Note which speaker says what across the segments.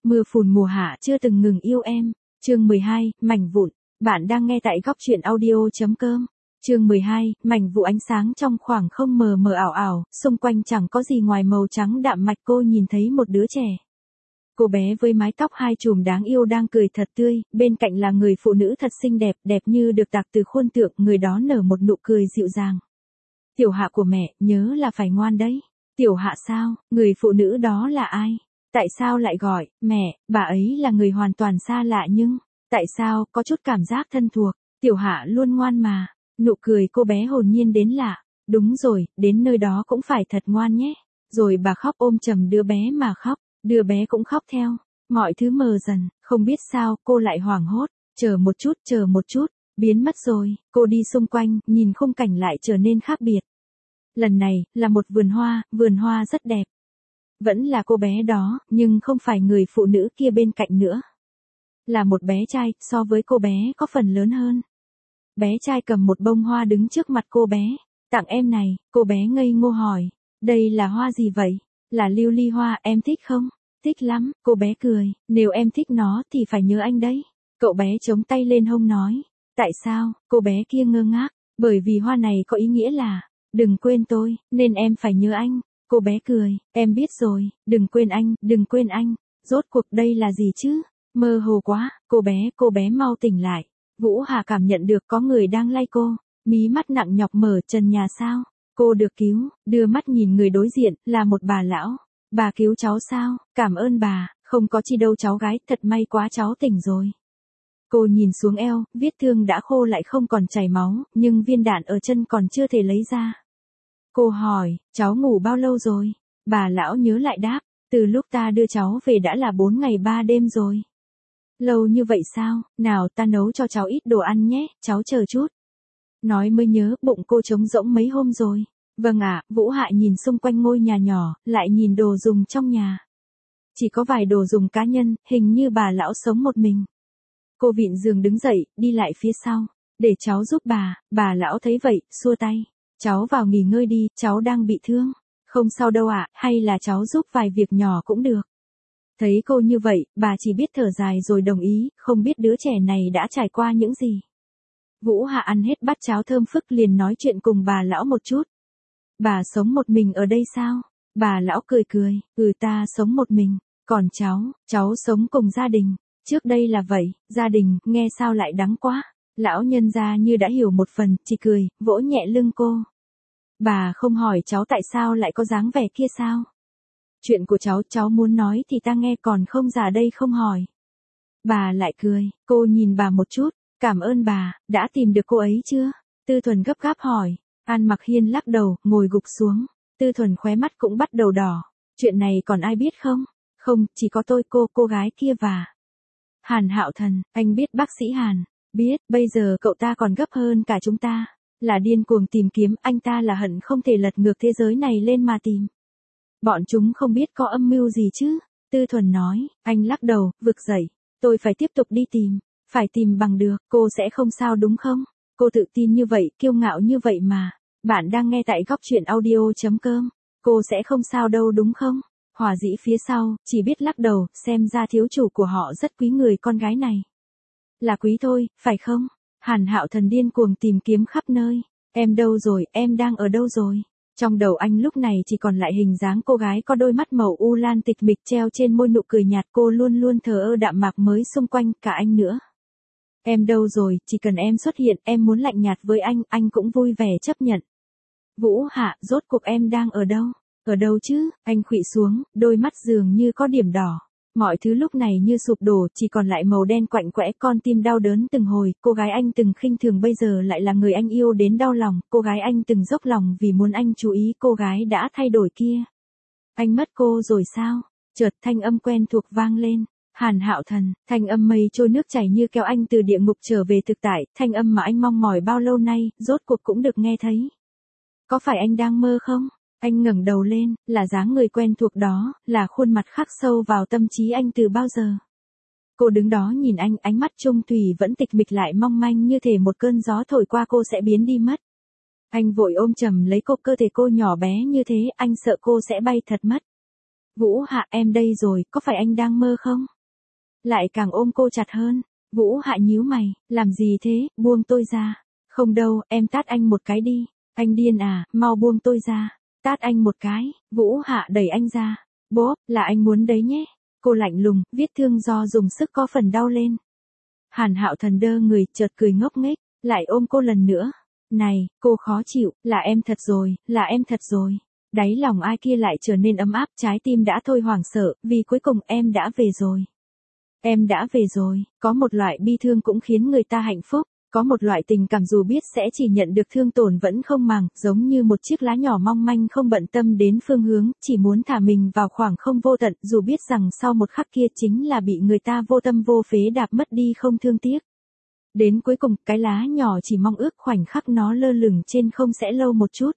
Speaker 1: Mưa phùn mùa hạ chưa từng ngừng yêu em. Chương 12, mảnh vụn. Bạn đang nghe tại góc truyện audio.com. Chương 12, mảnh vụ ánh sáng trong khoảng không mờ mờ ảo ảo, xung quanh chẳng có gì ngoài màu trắng đạm mạch. Cô nhìn thấy một đứa trẻ. Cô bé với mái tóc hai chùm đáng yêu đang cười thật tươi, bên cạnh là người phụ nữ thật xinh đẹp, đẹp như được tạc từ khuôn tượng, người đó nở một nụ cười dịu dàng. Tiểu Hạ của mẹ, nhớ là phải ngoan đấy. Tiểu Hạ sao, người phụ nữ đó là ai? Tại sao lại gọi, mẹ, bà ấy là người hoàn toàn xa lạ nhưng, tại sao, có chút cảm giác thân thuộc, Tiểu Hạ luôn ngoan mà. Nụ cười cô bé hồn nhiên đến lạ. Đúng rồi, đến nơi đó cũng phải thật ngoan nhé. Rồi bà khóc ôm chầm đứa bé mà khóc, đứa bé cũng khóc theo. Mọi thứ mờ dần, không biết sao, cô lại hoảng hốt. Chờ một chút, biến mất rồi. Cô đi xung quanh, nhìn khung cảnh lại trở nên khác biệt. Lần này, là một vườn hoa rất đẹp. Vẫn là cô bé đó, nhưng không phải người phụ nữ kia bên cạnh nữa. Là một bé trai, so với cô bé có phần lớn hơn. Bé trai cầm một bông hoa đứng trước mặt cô bé. Tặng em này, cô bé ngây ngô hỏi. Đây là hoa gì vậy? Là lưu ly hoa, em thích không? Thích lắm, cô bé cười. Nếu em thích nó thì phải nhớ anh đấy. Cậu bé chống tay lên hông nói. Tại sao? Cô bé kia ngơ ngác. Bởi vì hoa này có ý nghĩa là, đừng quên tôi, nên em phải nhớ anh. Cô bé cười, em biết rồi, đừng quên anh. Rốt cuộc đây là gì chứ? Mơ hồ quá, cô bé mau tỉnh lại. Vũ Hà cảm nhận được có người đang lay cô, mí mắt nặng nhọc mở trần nhà sao? Cô được cứu, đưa mắt nhìn người đối diện, là một bà lão. Bà cứu cháu sao? Cảm ơn bà, không có chi đâu cháu gái, thật may quá cháu tỉnh rồi. Cô nhìn xuống eo, vết thương đã khô lại không còn chảy máu, nhưng viên đạn ở chân còn chưa thể lấy ra. Cô hỏi, cháu ngủ bao lâu rồi? Bà lão nhớ lại đáp, từ lúc ta đưa cháu về đã là 4 ngày 3 đêm rồi. Lâu như vậy sao? Nào ta nấu cho cháu ít đồ ăn nhé, cháu chờ chút. Nói mới nhớ, bụng cô trống rỗng mấy hôm rồi. Vâng ạ, Vũ Hạ nhìn xung quanh ngôi nhà nhỏ, lại nhìn đồ dùng trong nhà. Chỉ có vài đồ dùng cá nhân, hình như bà lão sống một mình. Cô vịn giường đứng dậy, đi lại phía sau. Để cháu giúp bà lão thấy vậy, xua tay. Cháu vào nghỉ ngơi đi, cháu đang bị thương. Không sao đâu ạ, hay là cháu giúp vài việc nhỏ cũng được. Thấy cô như vậy, bà chỉ biết thở dài rồi đồng ý, không biết đứa trẻ này đã trải qua những gì. Vũ Hạ ăn hết bát cháo thơm phức liền nói chuyện cùng bà lão một chút. Bà sống một mình ở đây sao? Bà lão cười, ta sống một mình, còn cháu sống cùng gia đình. Trước đây là vậy, gia đình, nghe sao lại đắng quá. Lão nhân gia như đã hiểu một phần, chỉ cười, vỗ nhẹ lưng cô. Bà không hỏi cháu tại sao lại có dáng vẻ kia sao? Chuyện của cháu muốn nói thì ta nghe, còn không già đây không hỏi. Bà lại cười, cô nhìn bà một chút, cảm ơn bà, đã tìm được cô ấy chưa? Tư Thuần gấp gáp hỏi. An Mặc Hiên lắc đầu, ngồi gục xuống. Tư Thuần khóe mắt cũng bắt đầu đỏ. Chuyện này còn ai biết không? Không, chỉ có tôi, cô gái kia và Hàn Hạo Thần. Anh biết bác sĩ Hàn? Biết, bây giờ cậu ta còn gấp hơn cả chúng ta. Là điên cuồng tìm kiếm, anh ta là hận không thể lật ngược thế giới này lên mà tìm. Bọn chúng không biết có âm mưu gì chứ? Tư Thuần nói. Anh lắc đầu, vực dậy. Tôi phải tiếp tục đi tìm. Phải tìm bằng được, cô sẽ không sao đúng không? Cô tự tin như vậy, kiêu ngạo như vậy mà. Bạn đang nghe tại góc truyện audio.com. Cô sẽ không sao đâu đúng không? Hỏa Dĩ phía sau, chỉ biết lắc đầu, xem ra thiếu chủ của họ rất quý người con gái này. Là quý thôi, phải không? Hàn Hạo Thần điên cuồng tìm kiếm khắp nơi. Em đâu rồi, em đang ở đâu rồi? Trong đầu anh lúc này chỉ còn lại hình dáng cô gái có đôi mắt màu u lan tịch mịch treo trên môi nụ cười nhạt, cô luôn luôn thờ ơ đạm mạc mới xung quanh, cả anh nữa. Em đâu rồi, chỉ cần em xuất hiện, em muốn lạnh nhạt với anh cũng vui vẻ chấp nhận. Vũ Hạ, rốt cuộc em đang ở đâu? Ở đâu chứ? Anh khuỵu xuống, đôi mắt dường như có điểm đỏ. Mọi thứ lúc này như sụp đổ, chỉ còn lại màu đen quạnh quẽ, con tim đau đớn từng hồi, cô gái anh từng khinh thường bây giờ lại là người anh yêu đến đau lòng, cô gái anh từng dốc lòng vì muốn anh chú ý, cô gái đã thay đổi kia. Anh mất cô rồi sao? Chợt thanh âm quen thuộc vang lên. Hàn Hạo Thần, thanh âm mây trôi nước chảy như kéo anh từ địa ngục trở về thực tại, thanh âm mà anh mong mỏi bao lâu nay, rốt cuộc cũng được nghe thấy. Có phải anh đang mơ không? Anh ngẩng đầu lên, là dáng người quen thuộc đó, là khuôn mặt khắc sâu vào tâm trí anh từ bao giờ. Cô đứng đó nhìn anh, ánh mắt trung thủy vẫn tịch mịch lại mong manh như thể một cơn gió thổi qua cô sẽ biến đi mất. Anh vội ôm chầm lấy cô, cơ thể cô nhỏ bé như thế, anh sợ cô sẽ bay thật mất. Vũ Hạ, em đây rồi, có phải anh đang mơ không? lại càng ôm cô chặt hơn. Vũ Hạ nhíu mày, làm gì thế, buông tôi ra. Không đâu, em tát anh một cái đi. Anh điên à, mau buông tôi ra. Tát anh một cái, Vũ Hạ đẩy anh ra. Bố, là anh muốn đấy nhé. Cô lạnh lùng, vết thương do dùng sức có phần đau lên. Hàn Hạo Thần đơ người, chợt cười ngốc nghếch, lại ôm cô lần nữa. Này, cô khó chịu, là em thật rồi, là em thật rồi. Đáy lòng ai kia lại trở nên ấm áp, trái tim đã thôi hoảng sợ, vì cuối cùng em đã về rồi. Em đã về rồi, có một loại bi thương cũng khiến người ta hạnh phúc, có một loại tình cảm dù biết sẽ chỉ nhận được thương tổn vẫn không màng, giống như một chiếc lá nhỏ mong manh không bận tâm đến phương hướng, chỉ muốn thả mình vào khoảng không vô tận, dù biết rằng sau một khắc kia chính là bị người ta vô tâm vô phế đạp mất đi không thương tiếc. Đến cuối cùng, cái lá nhỏ chỉ mong ước khoảnh khắc nó lơ lửng trên không sẽ lâu một chút.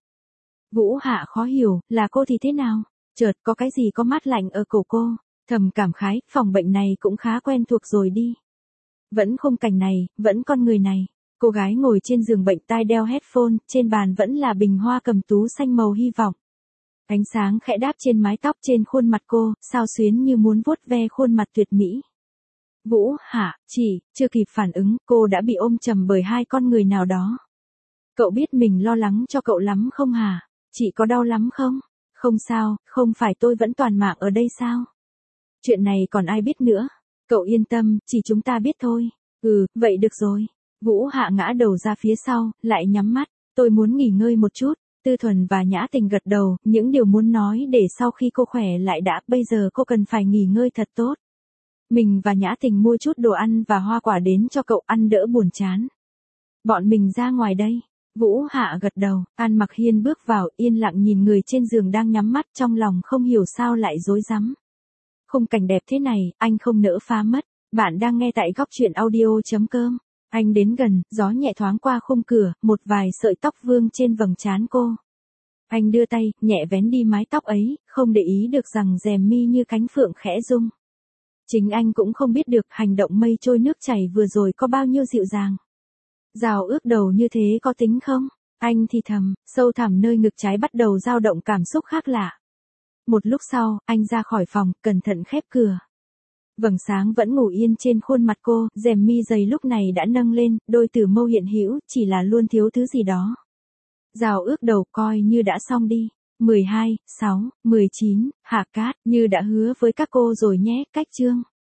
Speaker 1: Vũ Hạ khó hiểu, là cô thì thế nào? Chợt có cái gì có mát lạnh ở cổ cô, thầm cảm khái, phòng bệnh này cũng khá quen thuộc rồi đi. Vẫn khung cảnh này, vẫn con người này. Cô gái ngồi trên giường bệnh tai đeo headphone, trên bàn vẫn là bình hoa cầm tú xanh màu hy vọng. Ánh sáng khẽ đáp trên mái tóc trên khuôn mặt cô, xao xuyến như muốn vuốt ve khuôn mặt tuyệt mỹ. Vũ Hạ, chưa kịp phản ứng, cô đã bị ôm chầm bởi hai con người nào đó. Cậu biết mình lo lắng cho cậu lắm không hả? Chị có đau lắm không? Không sao, không phải tôi vẫn toàn mạng ở đây sao? Chuyện này còn ai biết nữa? Cậu yên tâm, chỉ chúng ta biết thôi. Vậy được rồi. Vũ Hạ ngã đầu ra phía sau, lại nhắm mắt. Tôi muốn nghỉ ngơi một chút. Tư Thuần và Nhã Tình gật đầu, những điều muốn nói để sau khi cô khỏe lại đã, bây giờ cô cần phải nghỉ ngơi thật tốt. Mình và Nhã Tình mua chút đồ ăn và hoa quả đến cho cậu ăn đỡ buồn chán. Bọn mình ra ngoài đây. Vũ Hạ gật đầu, An Mặc Hiên bước vào, yên lặng nhìn người trên giường đang nhắm mắt, trong lòng không hiểu sao lại rối rắm. Khung cảnh đẹp thế này, anh không nỡ phá mất. Bạn đang nghe tại góc truyện audio.com. Anh đến gần, gió nhẹ thoáng qua khung cửa, một vài sợi tóc vương trên vầng trán cô. Anh đưa tay, nhẹ vén đi mái tóc ấy, không để ý được rằng rèm mi như cánh phượng khẽ rung. Chính anh cũng không biết được hành động mây trôi nước chảy vừa rồi có bao nhiêu dịu dàng. Rào ước đầu như thế có tính không? Anh thì thầm, sâu thẳm nơi ngực trái bắt đầu dao động cảm xúc khác lạ. Một lúc sau, anh ra khỏi phòng, cẩn thận khép cửa. Vầng sáng vẫn ngủ yên trên khuôn mặt cô, rèm mi dày lúc này đã nâng lên, đôi tử mâu hiện hữu, chỉ là luôn thiếu thứ gì đó. Rào ước đầu coi như đã xong đi. 12, 6, 19, Hạ Cát, như đã hứa với các cô rồi nhé, cách chương.